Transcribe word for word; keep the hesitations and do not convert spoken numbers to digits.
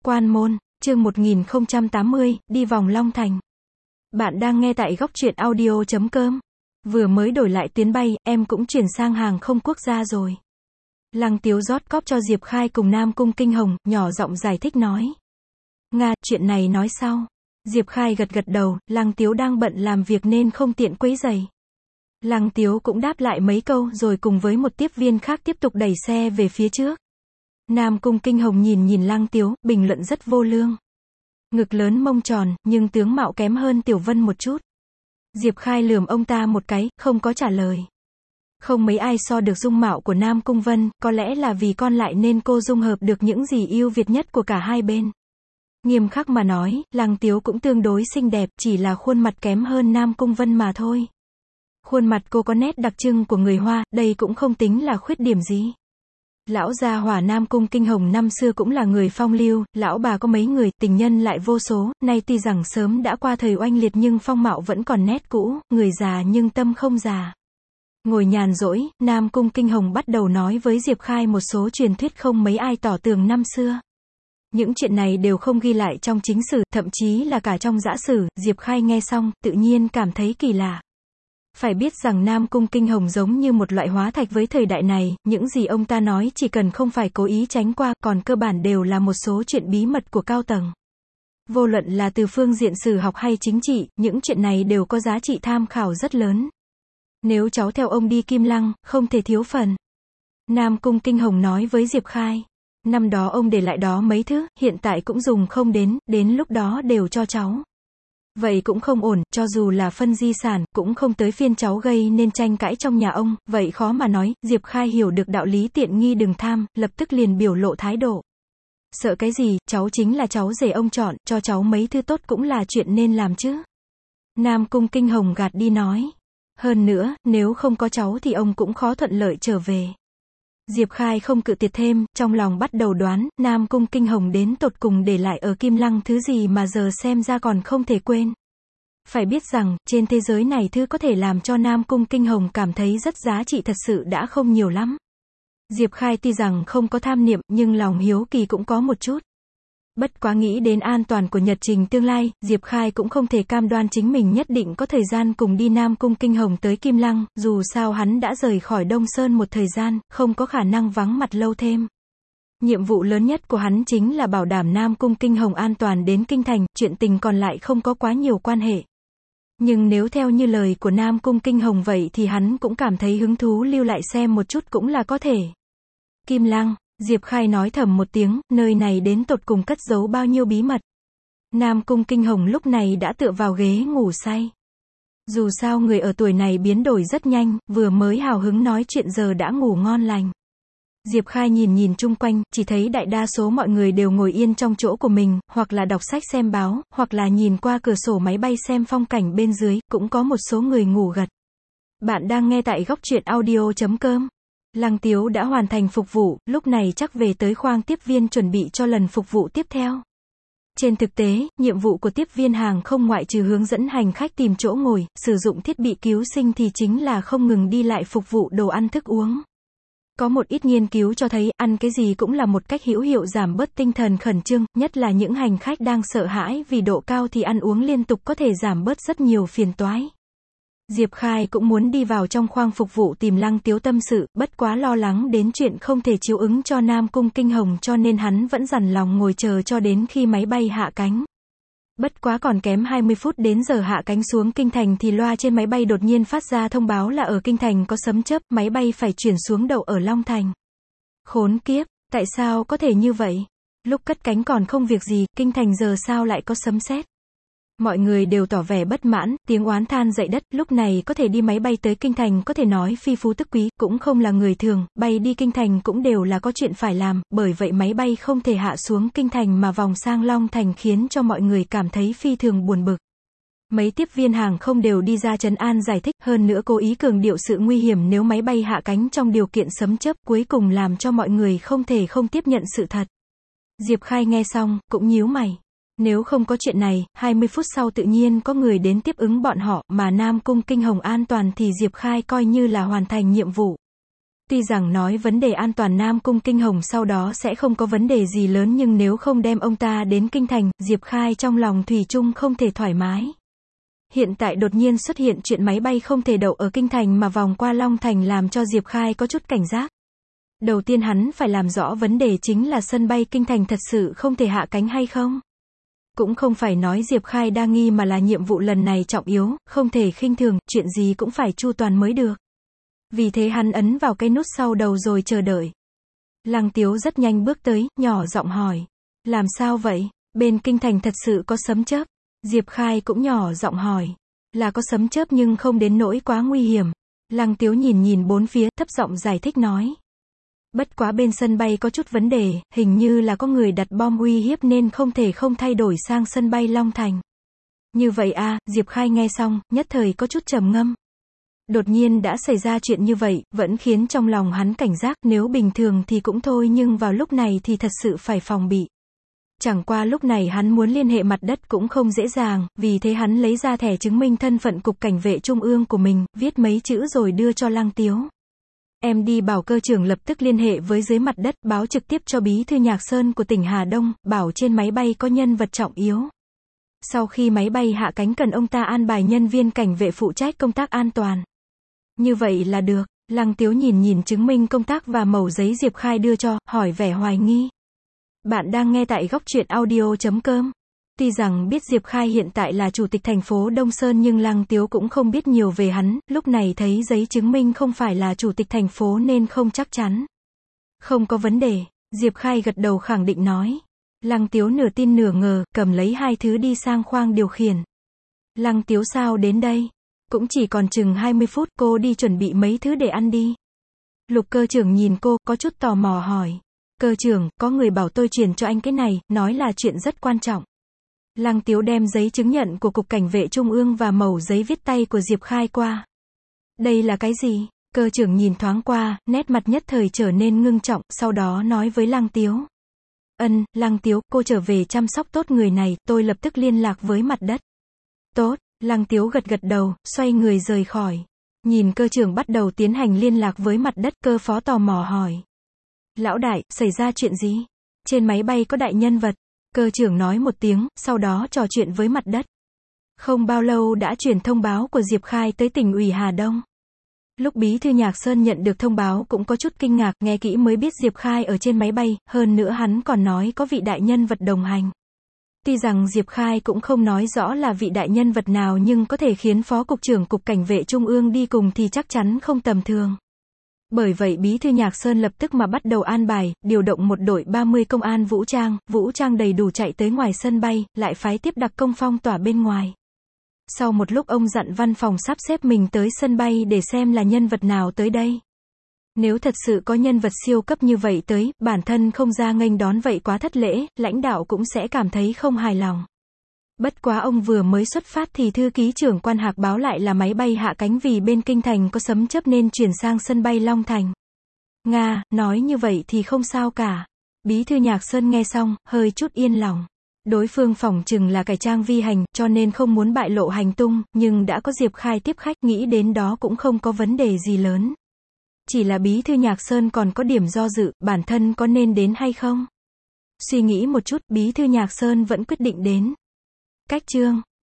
Quan môn, chương một nghìn không trăm tám mươi, đi vòng Long Thành. Bạn đang nghe tại góc truyện audio chấm com. Vừa mới đổi lại tuyến bay, em cũng chuyển sang hàng không quốc gia rồi. Lăng Tiếu rót cóp cho Diệp Khai cùng Nam Cung Kinh Hồng, nhỏ giọng giải thích nói. Nga, chuyện này nói sau. Diệp Khai gật gật đầu, Lăng Tiếu đang bận làm việc nên không tiện quấy rầy. Lăng Tiếu cũng đáp lại mấy câu rồi cùng với một tiếp viên khác tiếp tục đẩy xe về phía trước. Nam Cung Kinh Hồng nhìn nhìn Lăng Tiếu, bình luận rất vô lương. Ngực lớn mông tròn, nhưng tướng mạo kém hơn Tiểu Vân một chút. Diệp Khai lườm ông ta một cái, không có trả lời. Không mấy ai so được dung mạo của Nam Cung Vân, có lẽ là vì con lại nên cô dung hợp được những gì ưu việt nhất của cả hai bên. Nghiêm khắc mà nói, Lăng Tiếu cũng tương đối xinh đẹp, chỉ là khuôn mặt kém hơn Nam Cung Vân mà thôi. Khuôn mặt cô có nét đặc trưng của người Hoa, đây cũng không tính là khuyết điểm gì. Lão gia hỏa Nam Cung Kinh Hồng năm xưa cũng là người phong lưu, lão bà có mấy người, tình nhân lại vô số, nay tuy rằng sớm đã qua thời oanh liệt nhưng phong mạo vẫn còn nét cũ, người già nhưng tâm không già. Ngồi nhàn rỗi, Nam Cung Kinh Hồng bắt đầu nói với Diệp Khai một số truyền thuyết không mấy ai tỏ tường năm xưa. Những chuyện này đều không ghi lại trong chính sử, thậm chí là cả trong dã sử. Diệp Khai nghe xong, tự nhiên cảm thấy kỳ lạ. Phải biết rằng Nam Cung Kinh Hồng giống như một loại hóa thạch với thời đại này, những gì ông ta nói chỉ cần không phải cố ý tránh qua, còn cơ bản đều là một số chuyện bí mật của cao tầng. Vô luận là từ phương diện sử học hay chính trị, những chuyện này đều có giá trị tham khảo rất lớn. Nếu cháu theo ông đi Kim Lăng, không thể thiếu phần. Nam Cung Kinh Hồng nói với Diệp Khai. Năm đó ông để lại đó mấy thứ, hiện tại cũng dùng không đến, đến lúc đó đều cho cháu. Vậy cũng không ổn, cho dù là phân di sản, cũng không tới phiên cháu gây nên tranh cãi trong nhà ông, vậy khó mà nói. Diệp Khai hiểu được đạo lý tiện nghi đừng tham, lập tức liền biểu lộ thái độ. Sợ cái gì, cháu chính là cháu rể ông chọn, cho cháu mấy thứ tốt cũng là chuyện nên làm chứ. Nam Cung Kinh Hồng gạt đi nói. Hơn nữa, nếu không có cháu thì ông cũng khó thuận lợi trở về. Diệp Khai không cự tuyệt thêm, trong lòng bắt đầu đoán, Nam Cung Kinh Hồng đến tột cùng để lại ở Kim Lăng thứ gì mà giờ xem ra còn không thể quên. Phải biết rằng, trên thế giới này thứ có thể làm cho Nam Cung Kinh Hồng cảm thấy rất giá trị thật sự đã không nhiều lắm. Diệp Khai tuy rằng không có tham niệm, nhưng lòng hiếu kỳ cũng có một chút. Bất quá nghĩ đến an toàn của nhật trình tương lai, Diệp Khai cũng không thể cam đoan chính mình nhất định có thời gian cùng đi Nam Cung Kinh Hồng tới Kim Lăng, dù sao hắn đã rời khỏi Đông Sơn một thời gian, không có khả năng vắng mặt lâu thêm. Nhiệm vụ lớn nhất của hắn chính là bảo đảm Nam Cung Kinh Hồng an toàn đến Kinh Thành, chuyện tình còn lại không có quá nhiều quan hệ. Nhưng nếu theo như lời của Nam Cung Kinh Hồng vậy thì hắn cũng cảm thấy hứng thú lưu lại xem một chút cũng là có thể. Kim Lăng. Diệp Khai nói thầm một tiếng, nơi này đến tột cùng cất giấu bao nhiêu bí mật. Nam Cung Kinh Hồng lúc này đã tựa vào ghế ngủ say. Dù sao người ở tuổi này biến đổi rất nhanh, vừa mới hào hứng nói chuyện giờ đã ngủ ngon lành. Diệp Khai nhìn nhìn chung quanh, chỉ thấy đại đa số mọi người đều ngồi yên trong chỗ của mình, hoặc là đọc sách xem báo, hoặc là nhìn qua cửa sổ máy bay xem phong cảnh bên dưới, cũng có một số người ngủ gật. Bạn đang nghe tại góc truyện audio chấm com. Lăng Tiếu đã hoàn thành phục vụ, lúc này chắc về tới khoang tiếp viên chuẩn bị cho lần phục vụ tiếp theo. Trên thực tế, nhiệm vụ của tiếp viên hàng không ngoại trừ hướng dẫn hành khách tìm chỗ ngồi, sử dụng thiết bị cứu sinh thì chính là không ngừng đi lại phục vụ đồ ăn thức uống. Có một ít nghiên cứu cho thấy, ăn cái gì cũng là một cách hữu hiệu giảm bớt tinh thần khẩn trương, nhất là những hành khách đang sợ hãi vì độ cao thì ăn uống liên tục có thể giảm bớt rất nhiều phiền toái. Diệp Khai cũng muốn đi vào trong khoang phục vụ tìm Lăng Tiếu tâm sự, bất quá lo lắng đến chuyện không thể chiếu ứng cho Nam Cung Kinh Hồng cho nên hắn vẫn dằn lòng ngồi chờ cho đến khi máy bay hạ cánh. Bất quá còn kém hai mươi phút đến giờ hạ cánh xuống Kinh Thành thì loa trên máy bay đột nhiên phát ra thông báo là ở Kinh Thành có sấm chớp, máy bay phải chuyển xuống đậu ở Long Thành. Khốn kiếp, tại sao có thể như vậy? Lúc cất cánh còn không việc gì, Kinh Thành giờ sao lại có sấm sét? Mọi người đều tỏ vẻ bất mãn, tiếng oán than dậy đất, lúc này có thể đi máy bay tới Kinh Thành có thể nói phi phú tức quý, cũng không là người thường, bay đi Kinh Thành cũng đều là có chuyện phải làm, bởi vậy máy bay không thể hạ xuống Kinh Thành mà vòng sang Long Thành khiến cho mọi người cảm thấy phi thường buồn bực. Mấy tiếp viên hàng không đều đi ra trấn an giải thích, hơn nữa cố ý cường điệu sự nguy hiểm nếu máy bay hạ cánh trong điều kiện sấm chớp, cuối cùng làm cho mọi người không thể không tiếp nhận sự thật. Diệp Khai nghe xong, cũng nhíu mày. Nếu không có chuyện này, hai mươi phút sau tự nhiên có người đến tiếp ứng bọn họ, mà Nam Cung Kinh Hồng an toàn thì Diệp Khai coi như là hoàn thành nhiệm vụ. Tuy rằng nói vấn đề an toàn Nam Cung Kinh Hồng sau đó sẽ không có vấn đề gì lớn nhưng nếu không đem ông ta đến Kinh Thành, Diệp Khai trong lòng thủy chung không thể thoải mái. Hiện tại đột nhiên xuất hiện chuyện máy bay không thể đậu ở Kinh Thành mà vòng qua Long Thành làm cho Diệp Khai có chút cảnh giác. Đầu tiên hắn phải làm rõ vấn đề chính là sân bay Kinh Thành thật sự không thể hạ cánh hay không. Cũng không phải nói Diệp Khai đa nghi mà là nhiệm vụ lần này trọng yếu, không thể khinh thường, chuyện gì cũng phải chu toàn mới được. Vì thế hắn ấn vào cái nút sau đầu rồi chờ đợi. Lăng Tiếu rất nhanh bước tới, nhỏ giọng hỏi. Làm sao vậy? Bên Kinh Thành thật sự có sấm chớp? Diệp Khai cũng nhỏ giọng hỏi. Là có sấm chớp nhưng không đến nỗi quá nguy hiểm. Lăng Tiếu nhìn nhìn bốn phía, thấp giọng giải thích nói. Bất quá bên sân bay có chút vấn đề, hình như là có người đặt bom uy hiếp nên không thể không thay đổi sang sân bay Long Thành. Như vậy à, Diệp Khai nghe xong, nhất thời có chút trầm ngâm. Đột nhiên đã xảy ra chuyện như vậy, vẫn khiến trong lòng hắn cảnh giác, nếu bình thường thì cũng thôi nhưng vào lúc này thì thật sự phải phòng bị. Chẳng qua lúc này hắn muốn liên hệ mặt đất cũng không dễ dàng, vì thế hắn lấy ra thẻ chứng minh thân phận cục cảnh vệ trung ương của mình, viết mấy chữ rồi đưa cho Lăng Tiếu. Em đi bảo cơ trưởng lập tức liên hệ với dưới mặt đất, báo trực tiếp cho bí thư Nhạc Sơn của tỉnh Hà Đông, bảo trên máy bay có nhân vật trọng yếu. Sau khi máy bay hạ cánh cần ông ta an bài nhân viên cảnh vệ phụ trách công tác an toàn. Như vậy là được. Lăng Tiếu nhìn nhìn chứng minh công tác và mẩu giấy Diệp Khai đưa cho, hỏi vẻ hoài nghi. Bạn đang nghe tại góc truyện audio chấm com. Tuy rằng biết Diệp Khai hiện tại là chủ tịch thành phố Đông Sơn nhưng Lăng Tiếu cũng không biết nhiều về hắn, lúc này thấy giấy chứng minh không phải là chủ tịch thành phố nên không chắc chắn. Không có vấn đề, Diệp Khai gật đầu khẳng định nói. Lăng Tiếu nửa tin nửa ngờ, cầm lấy hai thứ đi sang khoang điều khiển. Lăng Tiếu sao đến đây? Cũng chỉ còn chừng hai mươi phút, cô đi chuẩn bị mấy thứ để ăn đi. Lục cơ trưởng nhìn cô, có chút tò mò hỏi. Cơ trưởng, có người bảo tôi truyền cho anh cái này, nói là chuyện rất quan trọng. Lăng Tiếu đem giấy chứng nhận của Cục Cảnh vệ Trung ương và mẩu giấy viết tay của Diệp Khai qua. Đây là cái gì? Cơ trưởng nhìn thoáng qua, nét mặt nhất thời trở nên ngưng trọng, sau đó nói với Lăng Tiếu. Ân, Lăng Tiếu, cô trở về chăm sóc tốt người này, tôi lập tức liên lạc với mặt đất. Tốt, Lăng Tiếu gật gật đầu, xoay người rời khỏi. Nhìn cơ trưởng bắt đầu tiến hành liên lạc với mặt đất, cơ phó tò mò hỏi. Lão đại, xảy ra chuyện gì? Trên máy bay có đại nhân vật. Cơ trưởng nói một tiếng, sau đó trò chuyện với mặt đất. Không bao lâu đã chuyển thông báo của Diệp Khai tới tỉnh ủy Hà Đông. Lúc bí thư Nhạc Sơn nhận được thông báo cũng có chút kinh ngạc, nghe kỹ mới biết Diệp Khai ở trên máy bay, hơn nữa hắn còn nói có vị đại nhân vật đồng hành. Tuy rằng Diệp Khai cũng không nói rõ là vị đại nhân vật nào nhưng có thể khiến Phó Cục trưởng Cục Cảnh vệ Trung ương đi cùng thì chắc chắn không tầm thường. Bởi vậy bí thư Nhạc Sơn lập tức mà bắt đầu an bài, điều động một đội ba mươi công an vũ trang, vũ trang đầy đủ chạy tới ngoài sân bay, lại phái tiếp đặc công phong tỏa bên ngoài. Sau một lúc ông dặn văn phòng sắp xếp mình tới sân bay để xem là nhân vật nào tới đây. Nếu thật sự có nhân vật siêu cấp như vậy tới, bản thân không ra nghênh đón vậy quá thất lễ, lãnh đạo cũng sẽ cảm thấy không hài lòng. Bất quá ông vừa mới xuất phát thì thư ký trưởng Quan Hạc báo lại là máy bay hạ cánh vì bên Kinh Thành có sấm chớp nên chuyển sang sân bay Long Thành. Nga, nói như vậy thì không sao cả. Bí thư Nhạc Sơn nghe xong, hơi chút yên lòng. Đối phương phỏng chừng là cải trang vi hành, cho nên không muốn bại lộ hành tung, nhưng đã có Diệp Khai tiếp khách, nghĩ đến đó cũng không có vấn đề gì lớn. Chỉ là bí thư Nhạc Sơn còn có điểm do dự, bản thân có nên đến hay không? Suy nghĩ một chút, bí thư Nhạc Sơn vẫn quyết định đến. Cách chương